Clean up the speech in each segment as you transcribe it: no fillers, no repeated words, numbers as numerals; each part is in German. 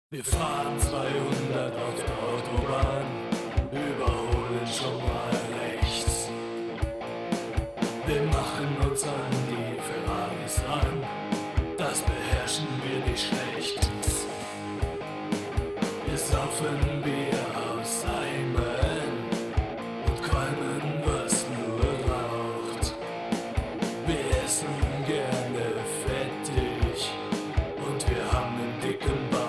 Wir fahren 200 auf der Autobahn, überholen schon mal rechts. Wir machen uns an die Ferraris ran, das beherrschen wir nicht schlecht. Wir saufen Bier aus Eimen und qualmen, was nur raucht. Wir essen gerne fettig und wir haben einen dicken Bauch.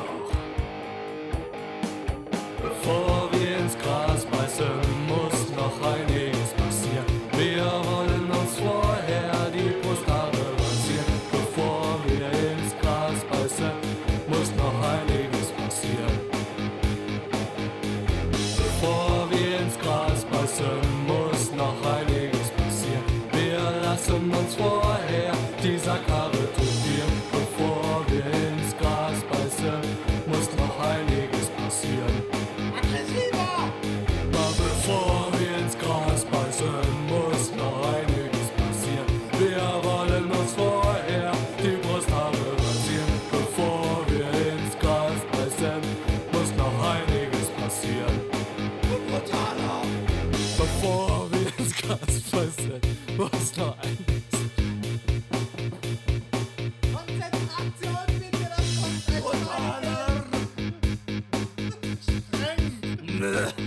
Bevor wir ins Gras beißen, muss noch einiges passieren. Wir wollen uns vorher die Brusthaare rasieren. Bevor wir ins Gras beißen, muss noch einiges passieren. Bevor wir ins Gras beißen, muss noch einiges passieren. Wir lassen uns vorher die Sackhaare tätowieren. Bevor wir ins Gras beißen, muss noch einiges passieren. Bevor wir ins Gras beißen, muss noch einiges passieren. Wir wollen uns vorher die Brusthaare rasieren. Bevor wir ins Gras beißen, muss noch einiges passieren. Brutaler! Bevor wir ins Gras beißen, muss noch einiges Konzentration bitte, das kommt gleich. brutaler! Streng!